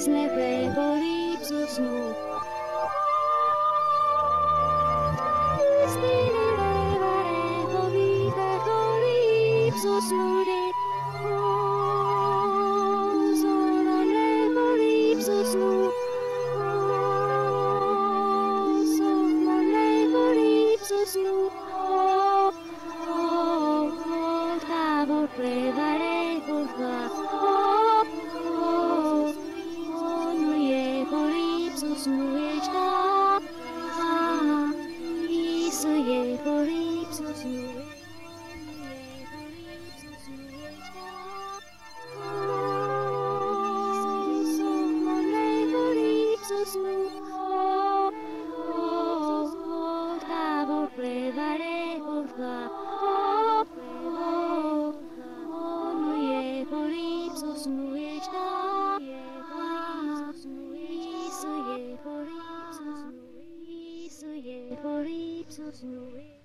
Ipsus nu. Ipsus nude, sonore Ipsus nu, sonore Ipsus nu, octavo prevare curva, nu e Ipsus nu ești da, Isu e Ipsus nu. Octavo prevare curva, nu e Ipsus nu ești da, Isu e Ipsus nu.